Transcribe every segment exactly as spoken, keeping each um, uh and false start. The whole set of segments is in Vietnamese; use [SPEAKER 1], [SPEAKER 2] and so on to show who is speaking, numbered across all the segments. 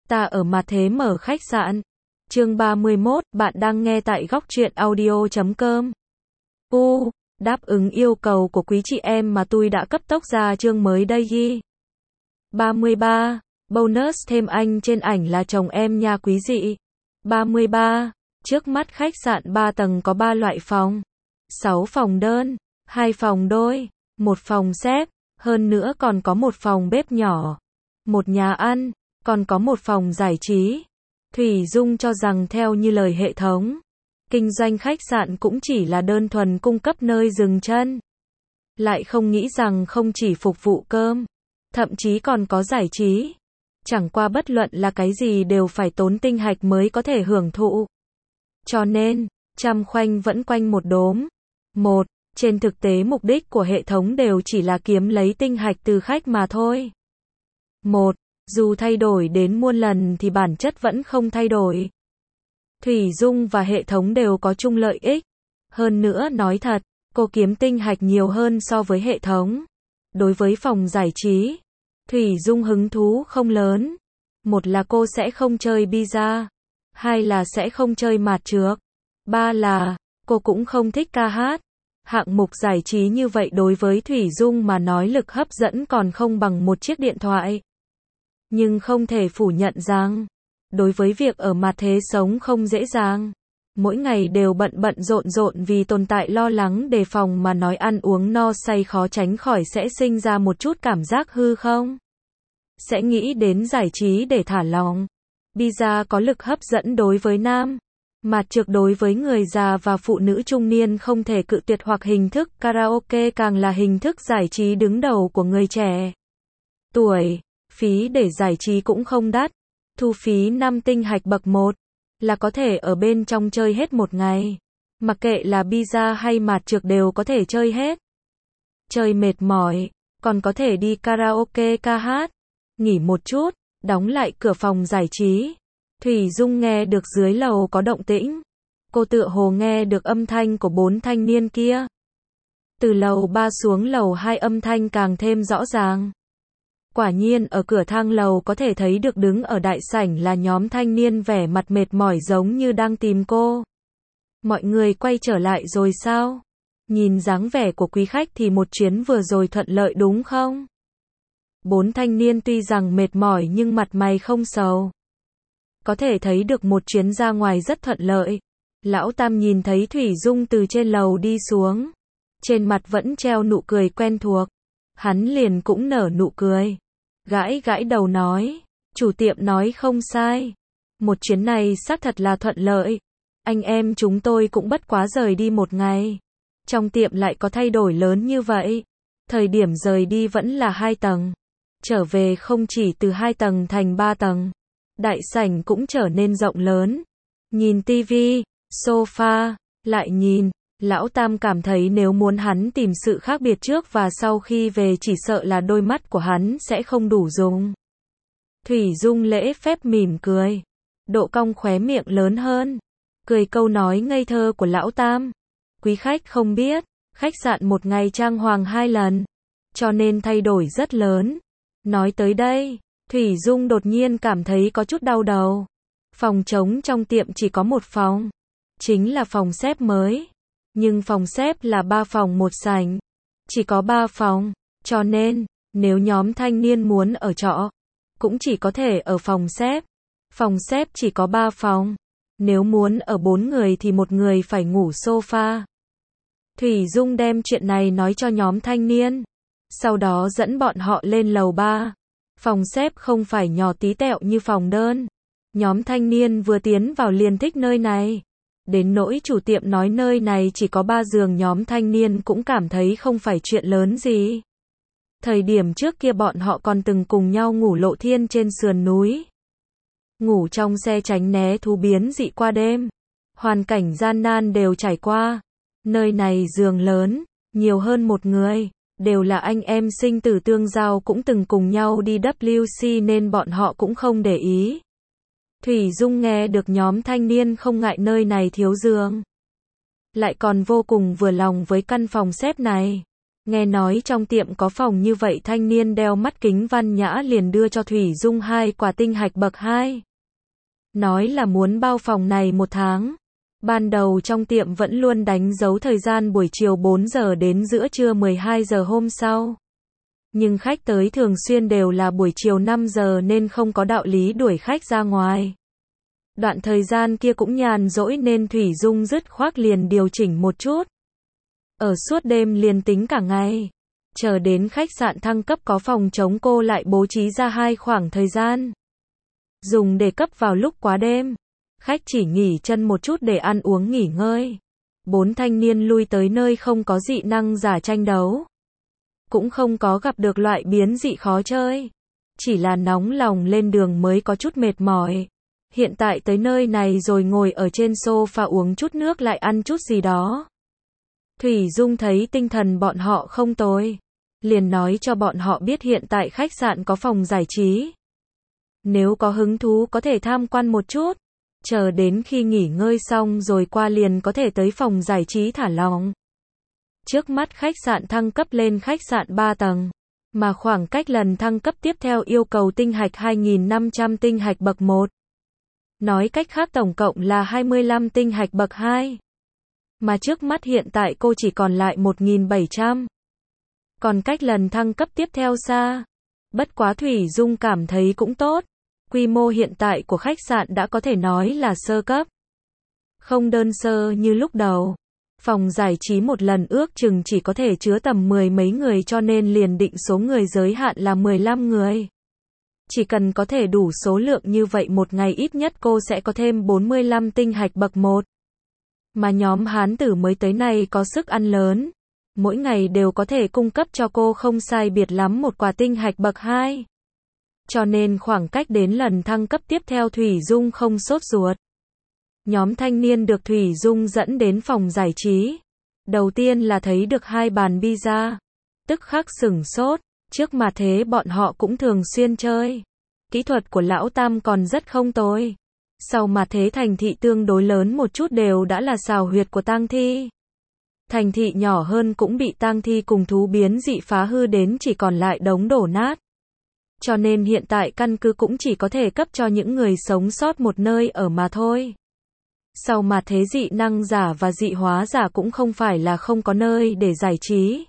[SPEAKER 1] Ta ở mà thế mở khách sạn. Chương ba mươi mốt, bạn đang nghe tại góc truyện audio chấm com. U, đáp ứng yêu cầu của quý chị em mà tôi đã cấp tốc ra chương mới đây ghi. ba mươi ba, bonus thêm anh trên ảnh là chồng em nha quý dị. ba mươi ba, trước mắt khách sạn ba tầng có ba loại phòng. sáu phòng đơn, hai phòng đôi, một phòng xếp, hơn nữa còn có một phòng bếp nhỏ, một nhà ăn, còn có một phòng giải trí. Thủy Dung cho rằng theo như lời hệ thống, kinh doanh khách sạn cũng chỉ là đơn thuần cung cấp nơi dừng chân. Lại không nghĩ rằng không chỉ phục vụ cơm, thậm chí còn có giải trí. Chẳng qua bất luận là cái gì đều phải tốn tinh hạch mới có thể hưởng thụ. Cho nên, trăm khoanh vẫn quanh một đốm. Một, trên thực tế mục đích của hệ thống đều chỉ là kiếm lấy tinh hạch từ khách mà thôi. Một, dù thay đổi đến muôn lần thì bản chất vẫn không thay đổi. Thủy Dung và hệ thống đều có chung lợi ích. Hơn nữa nói thật, cô kiếm tinh hạch nhiều hơn so với hệ thống. Đối với phòng giải trí, Thủy Dung hứng thú không lớn. Một là cô sẽ không chơi bida. Hai là sẽ không chơi mạt trược. Ba là, cô cũng không thích ca hát. Hạng mục giải trí như vậy đối với Thủy Dung mà nói lực hấp dẫn còn không bằng một chiếc điện thoại. Nhưng không thể phủ nhận rằng, đối với việc ở mặt thế sống không dễ dàng. Mỗi ngày đều bận bận rộn rộn vì tồn tại lo lắng đề phòng mà nói ăn uống no say khó tránh khỏi sẽ sinh ra một chút cảm giác hư không. Sẽ nghĩ đến giải trí để thả lỏng. Pizza có lực hấp dẫn đối với nam. Mạt trược đối với người già và phụ nữ trung niên không thể cự tuyệt hoặc hình thức karaoke càng là hình thức giải trí đứng đầu của người trẻ. Tuổi, phí để giải trí cũng không đắt. Thu phí năm tinh hạch bậc một là có thể ở bên trong chơi hết một ngày. Mặc kệ là pizza hay mạt trược đều có thể chơi hết. Chơi mệt mỏi, còn có thể đi karaoke ca hát. Nghỉ một chút, đóng lại cửa phòng giải trí. Thủy Dung nghe được dưới lầu có động tĩnh. Cô tựa hồ nghe được âm thanh của bốn thanh niên kia. Từ lầu ba xuống lầu hai âm thanh càng thêm rõ ràng. Quả nhiên ở cửa thang lầu có thể thấy được đứng ở đại sảnh là nhóm thanh niên vẻ mặt mệt mỏi giống như đang tìm cô. Mọi người quay trở lại rồi sao? Nhìn dáng vẻ của quý khách thì một chuyến vừa rồi thuận lợi đúng không? Bốn thanh niên tuy rằng mệt mỏi nhưng mặt mày không sầu. Có thể thấy được một chuyến ra ngoài rất thuận lợi. Lão Tam nhìn thấy Thủy Dung từ trên lầu đi xuống. Trên mặt vẫn treo nụ cười quen thuộc. Hắn liền cũng nở nụ cười. Gãi gãi đầu nói. Chủ tiệm nói không sai. Một chuyến này xác thật là thuận lợi. Anh em chúng tôi cũng bất quá rời đi một ngày. Trong tiệm lại có thay đổi lớn như vậy. Thời điểm rời đi vẫn là hai tầng. Trở về không chỉ từ hai tầng thành ba tầng. Đại sảnh cũng trở nên rộng lớn. Nhìn tivi, sofa, lại nhìn. Lão Tam cảm thấy nếu muốn hắn tìm sự khác biệt trước và sau khi về chỉ sợ là đôi mắt của hắn sẽ không đủ dùng. Thủy Dung lễ phép mỉm cười. Độ cong khóe miệng lớn hơn. Cười câu nói ngây thơ của Lão Tam. Quý khách không biết, khách sạn một ngày trang hoàng hai lần. Cho nên thay đổi rất lớn. Nói tới đây, Thủy Dung đột nhiên cảm thấy có chút đau đầu. Phòng trống trong tiệm chỉ có một phòng. Chính là phòng xếp mới. Nhưng phòng xếp là ba phòng một sảnh. Chỉ có ba phòng. Cho nên, nếu nhóm thanh niên muốn ở trọ, cũng chỉ có thể ở phòng xếp. Phòng xếp chỉ có ba phòng. Nếu muốn ở bốn người thì một người phải ngủ sofa. Thủy Dung đem chuyện này nói cho nhóm thanh niên. Sau đó dẫn bọn họ lên lầu ba. Phòng xếp không phải nhỏ tí tẹo như phòng đơn. Nhóm thanh niên vừa tiến vào liền thích nơi này. Đến nỗi chủ tiệm nói nơi này chỉ có ba giường nhóm thanh niên cũng cảm thấy không phải chuyện lớn gì. Thời điểm trước kia bọn họ còn từng cùng nhau ngủ lộ thiên trên sườn núi. Ngủ trong xe tránh né thú biến dị qua đêm. Hoàn cảnh gian nan đều trải qua. Nơi này giường lớn, nhiều hơn một người. Đều là anh em sinh tử tương giao cũng từng cùng nhau đi W C nên bọn họ cũng không để ý. Thủy Dung nghe được nhóm thanh niên không ngại nơi này thiếu giường. Lại còn vô cùng vừa lòng với căn phòng xếp này. Nghe nói trong tiệm có phòng như vậy, thanh niên đeo mắt kính văn nhã liền đưa cho Thủy Dung hai quả tinh hạch bậc hai. Nói là muốn bao phòng này một tháng. Ban đầu trong tiệm vẫn luôn đánh dấu thời gian buổi chiều bốn giờ đến giữa trưa mười hai giờ hôm sau. Nhưng khách tới thường xuyên đều là buổi chiều năm giờ nên không có đạo lý đuổi khách ra ngoài. Đoạn thời gian kia cũng nhàn rỗi nên Thủy Dung dứt khoát liền điều chỉnh một chút. Ở suốt đêm liền tính cả ngày. Chờ đến khách sạn thăng cấp có phòng trống, cô lại bố trí ra hai khoảng thời gian. Dùng để cấp vào lúc quá đêm. Khách chỉ nghỉ chân một chút để ăn uống nghỉ ngơi. Bốn thanh niên lui tới nơi không có dị năng giả tranh đấu. Cũng không có gặp được loại biến dị khó chơi. Chỉ là nóng lòng lên đường mới có chút mệt mỏi. Hiện tại tới nơi này rồi ngồi ở trên sofa uống chút nước lại ăn chút gì đó. Thủy Dung thấy tinh thần bọn họ không tồi. Liền nói cho bọn họ biết hiện tại khách sạn có phòng giải trí. Nếu có hứng thú có thể tham quan một chút. Chờ đến khi nghỉ ngơi xong rồi qua liền có thể tới phòng giải trí thả lỏng. Trước mắt khách sạn thăng cấp lên khách sạn ba tầng. Mà khoảng cách lần thăng cấp tiếp theo yêu cầu tinh hạch hai nghìn năm trăm tinh hạch bậc một. Nói cách khác tổng cộng là hai mươi lăm tinh hạch bậc hai. Mà trước mắt hiện tại cô chỉ còn lại một nghìn bảy trăm. Còn cách lần thăng cấp tiếp theo xa. Bất quá Thủy Dung cảm thấy cũng tốt. Quy mô hiện tại của khách sạn đã có thể nói là sơ cấp. Không đơn sơ như lúc đầu. Phòng giải trí một lần ước chừng chỉ có thể chứa tầm mười mấy người cho nên liền định số người giới hạn là mười lăm người. Chỉ cần có thể đủ số lượng như vậy một ngày ít nhất cô sẽ có thêm bốn mươi lăm tinh hạch bậc một. Mà nhóm hán tử mới tới này có sức ăn lớn. Mỗi ngày đều có thể cung cấp cho cô không sai biệt lắm một quả tinh hạch bậc hai. Cho nên khoảng cách đến lần thăng cấp tiếp theo Thủy Dung không sốt ruột. Nhóm thanh niên được Thủy Dung dẫn đến phòng giải trí. Đầu tiên là thấy được hai bàn pizza. Tức khắc sửng sốt. Trước mà thế bọn họ cũng thường xuyên chơi. Kỹ thuật của lão Tam còn rất không tồi. Sau mà thế thành thị tương đối lớn một chút đều đã là xào huyệt của tang thi. Thành thị nhỏ hơn cũng bị tang thi cùng thú biến dị phá hư đến chỉ còn lại đống đổ nát. Cho nên hiện tại căn cứ cũng chỉ có thể cấp cho những người sống sót một nơi ở mà thôi. Sau mà thế dị năng giả và dị hóa giả cũng không phải là không có nơi để giải trí.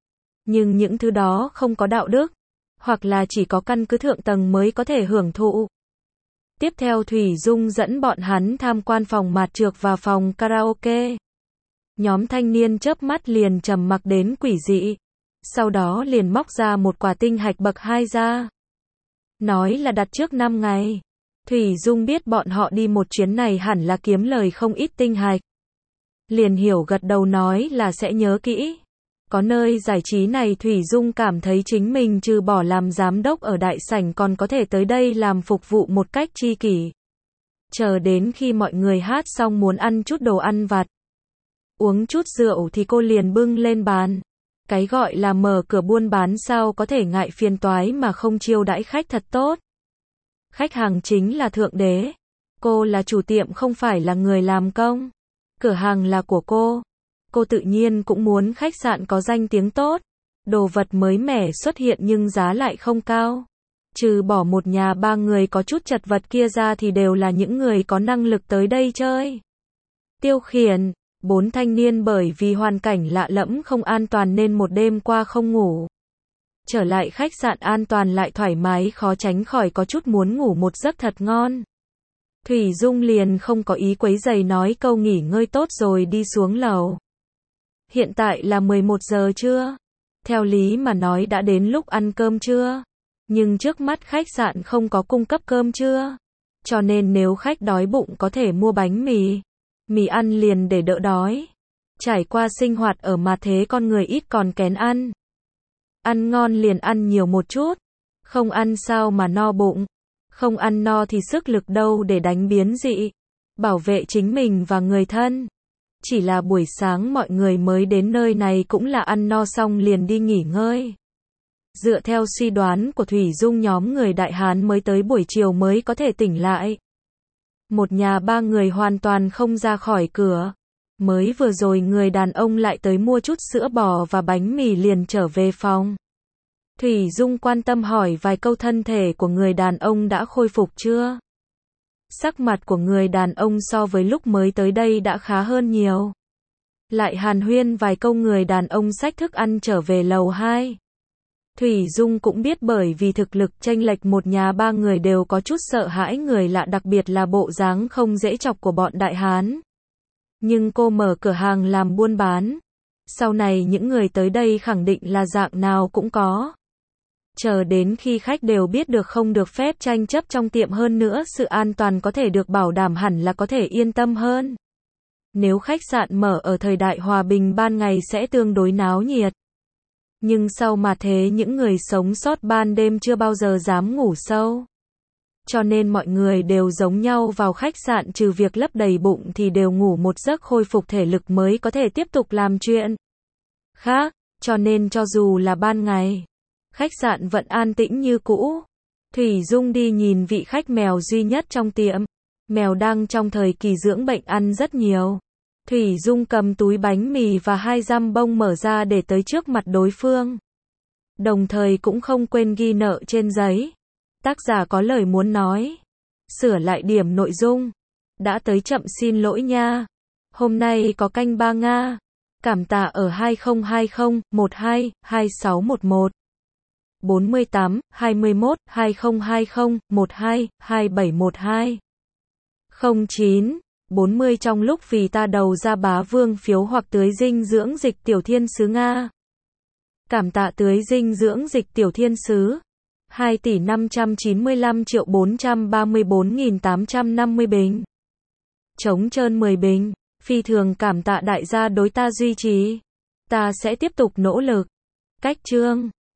[SPEAKER 1] Nhưng những thứ đó không có đạo đức, hoặc là chỉ có căn cứ thượng tầng mới có thể hưởng thụ. Tiếp theo Thủy Dung dẫn bọn hắn tham quan phòng mạt trược và phòng karaoke. Nhóm thanh niên chớp mắt liền trầm mặc đến quỷ dị. Sau đó liền móc ra một quả tinh hạch bậc hai ra. Nói là đặt trước năm ngày. Thủy Dung biết bọn họ đi một chuyến này hẳn là kiếm lời không ít tinh hạch. Liền hiểu gật đầu nói là sẽ nhớ kỹ. Có nơi giải trí này Thủy Dung cảm thấy chính mình trừ bỏ làm giám đốc ở đại sảnh còn có thể tới đây làm phục vụ một cách tri kỷ. Chờ đến khi mọi người hát xong muốn ăn chút đồ ăn vặt, uống chút rượu thì cô liền bưng lên bàn. Cái gọi là mở cửa buôn bán sao có thể ngại phiền toái mà không chiêu đãi khách thật tốt. Khách hàng chính là thượng đế. Cô là chủ tiệm không phải là người làm công. Cửa hàng là của cô. Cô tự nhiên cũng muốn khách sạn có danh tiếng tốt. Đồ vật mới mẻ xuất hiện nhưng giá lại không cao. Trừ bỏ một nhà ba người có chút chật vật kia ra thì đều là những người có năng lực tới đây chơi. Tiêu khiển. Bốn thanh niên bởi vì hoàn cảnh lạ lẫm không an toàn nên một đêm qua không ngủ. Trở lại khách sạn an toàn lại thoải mái khó tránh khỏi có chút muốn ngủ một giấc thật ngon. Thủy Dung liền không có ý quấy rầy nói câu nghỉ ngơi tốt rồi đi xuống lầu. Hiện tại là mười một giờ trưa. Theo lý mà nói đã đến lúc ăn cơm trưa. Nhưng trước mắt khách sạn không có cung cấp cơm trưa. Cho nên nếu khách đói bụng có thể mua bánh mì. Mì ăn liền để đỡ đói. Trải qua sinh hoạt ở mà thế con người ít còn kén ăn. Ăn ngon liền ăn nhiều một chút. Không ăn sao mà no bụng. Không ăn no thì sức lực đâu để đánh biến dị. Bảo vệ chính mình và người thân. Chỉ là buổi sáng mọi người mới đến nơi này cũng là ăn no xong liền đi nghỉ ngơi. Dựa theo suy đoán của Thủy Dung nhóm người Đại Hán mới tới buổi chiều mới có thể tỉnh lại. Một nhà ba người hoàn toàn không ra khỏi cửa. Mới vừa rồi người đàn ông lại tới mua chút sữa bò và bánh mì liền trở về phòng. Thủy Dung quan tâm hỏi vài câu thân thể của người đàn ông đã khôi phục chưa? Sắc mặt của người đàn ông so với lúc mới tới đây đã khá hơn nhiều. Lại hàn huyên vài câu người đàn ông xách thức ăn trở về lầu hai. Thủy Dung cũng biết bởi vì thực lực chênh lệch một nhà ba người đều có chút sợ hãi người lạ, đặc biệt là bộ dáng không dễ chọc của bọn đại hán. Nhưng cô mở cửa hàng làm buôn bán. Sau này những người tới đây khẳng định là dạng nào cũng có. Chờ đến khi khách đều biết được không được phép tranh chấp trong tiệm, hơn nữa sự an toàn có thể được bảo đảm, hẳn là có thể yên tâm hơn. Nếu khách sạn mở ở thời đại hòa bình ban ngày sẽ tương đối náo nhiệt. Nhưng sau mà thế những người sống sót ban đêm chưa bao giờ dám ngủ sâu. Cho nên mọi người đều giống nhau, vào khách sạn trừ việc lấp đầy bụng thì đều ngủ một giấc khôi phục thể lực mới có thể tiếp tục làm chuyện khác. Cho nên cho dù là ban ngày, khách sạn vẫn an tĩnh như cũ. Thủy Dung đi nhìn vị khách mèo duy nhất trong tiệm. Mèo đang trong thời kỳ dưỡng bệnh, ăn rất nhiều. Thủy Dung cầm túi bánh mì và hai giam bông mở ra để tới trước mặt đối phương. Đồng thời cũng không quên ghi nợ trên giấy. Tác giả có lời muốn nói. Sửa lại điểm nội dung. Đã tới chậm xin lỗi nha. Hôm nay có canh ba Nga. Cảm tạ ở hai không hai không một hai hai sáu một một. bốn tám, hai mốt, hai không hai không, một hai, hai bảy một hai. không chín, bốn mươi trong lúc vì ta đầu ra bá vương phiếu hoặc tưới dinh dưỡng dịch tiểu thiên sứ Nga. Cảm tạ tưới dinh dưỡng dịch tiểu thiên sứ. hai tỷ năm trăm chín mươi lăm triệu bốn trăm ba mươi bốn nghìn tám trăm năm mươi bình. Trống trơn mười bình. Phi thường cảm tạ đại gia đối ta duy trì. Ta sẽ tiếp tục nỗ lực. Cách chương.